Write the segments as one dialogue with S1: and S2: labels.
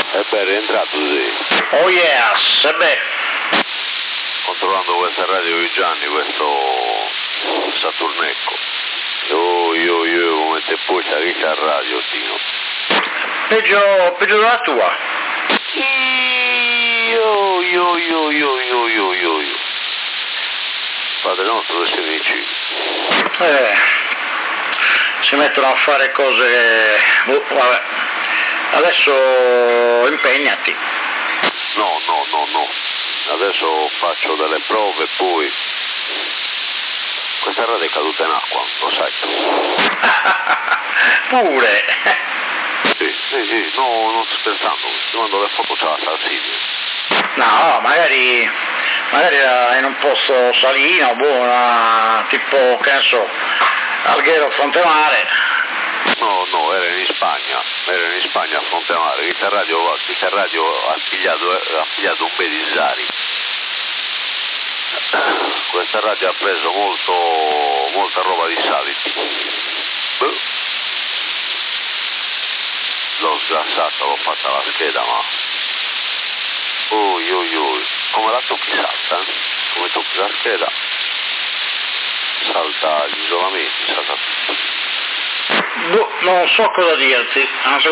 S1: E beh, è rientrato, sì.
S2: Oh yes, e beh.
S1: Controllando questa radio di Gianni, questo Saturnecco. Io, come te puoi salire a radio, Tino.
S2: Peggio della tua.
S1: Io. Padre nostro che sei vicino.
S2: Si mettono a fare cose che... vabbè. Adesso impegnati.
S1: No. Adesso faccio delle prove e poi... Questa radio è caduta in acqua, lo sai.
S2: Pure.
S1: Sì, no, non sto scherzando, ti mando le foto c'ha la Salsidia.
S2: No, magari era in un posto salino, buona, tipo, che ne so, Alghero, Frontemare.
S1: No, era in Spagna a Frontemare, questa radio ha pigliato un bel Isari. Questa radio ha preso molta roba di Saliti. L'ho sgrassata, l'ho fatta la scheda, ma... come la tocchi salta, come tocchi la scheda, salta gli isolamenti, salta tutto.
S2: Non so cosa dirti.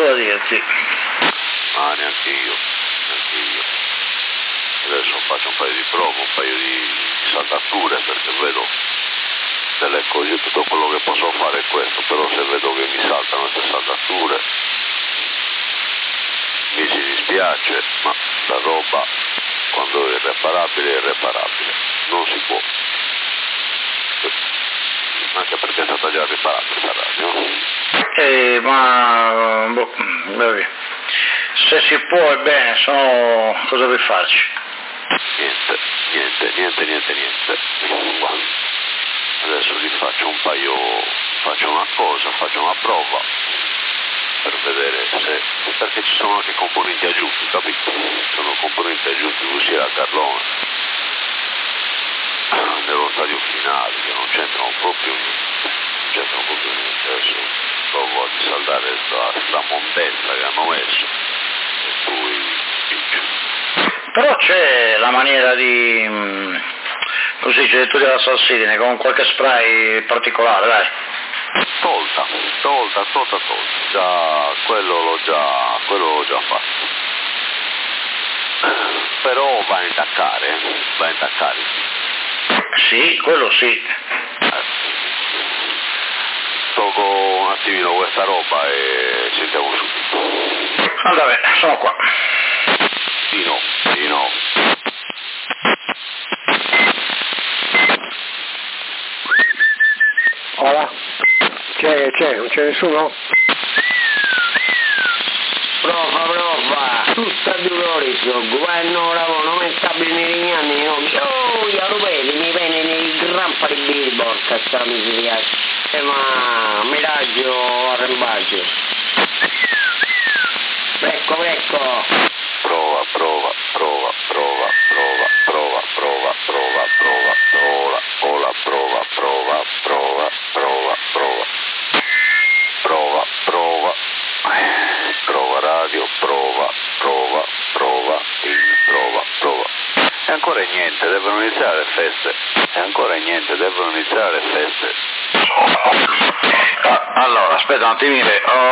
S1: Ah, neanche io. Adesso faccio un paio di prove, un paio di saldature, perché vedo delle cose, tutto quello che posso fare è questo, però se vedo che mi saltano queste saldature mi si dispiace, ma la roba quando è irreparabile, non si può. Anche perché è stata già riparata questa radio.
S2: Vabbè. Se si può è bene, se no cosa vuoi farci?
S1: Niente. Adesso vi faccio faccio una prova per vedere se, perché ci sono anche componenti aggiunti, capito? Sono componenti aggiunti così a Carlone, nello stadio finale, che non c'entrano proprio niente. Adesso provo a risaldare la mondezza che hanno messo e poi
S2: Però c'è la maniera di, così dice, tu della salsedine con qualche spray particolare, dai.
S1: Tolta. Già, quello l'ho già fatto. Però va a intaccare.
S2: Sì, quello sì.
S1: Tolgo un attimino questa roba e sentiamo subito.
S2: Vabbè, sono qua.
S1: Dino.
S3: Ora? Non c'è nessuno?
S4: Prova, tutta di Lorenzo, governo lavoro, non è stabile negli anni, no, lo vedi, mi viene nei grampa di billboard, questa miseria, ma miraggio, arrembaggio. Ecco.
S1: Prova. Prova radio, prova. E ancora niente, devono iniziare le feste.
S2: Allora, aspetta un attimino.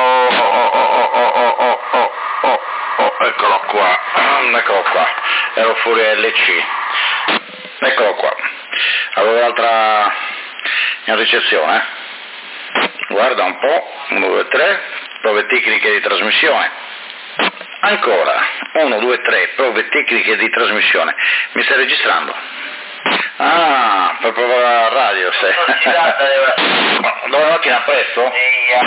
S2: Eccolo qua. Ero fuori LC. Eccolo qua. Avevo l'altra in ricezione. Guarda un po'. 1, 2, 3. Prove tecniche di trasmissione. Ancora. 1, 2, 3. Prove tecniche di trasmissione. Mi stai registrando? Ah, per provare la radio, sei. Dove mattina presto?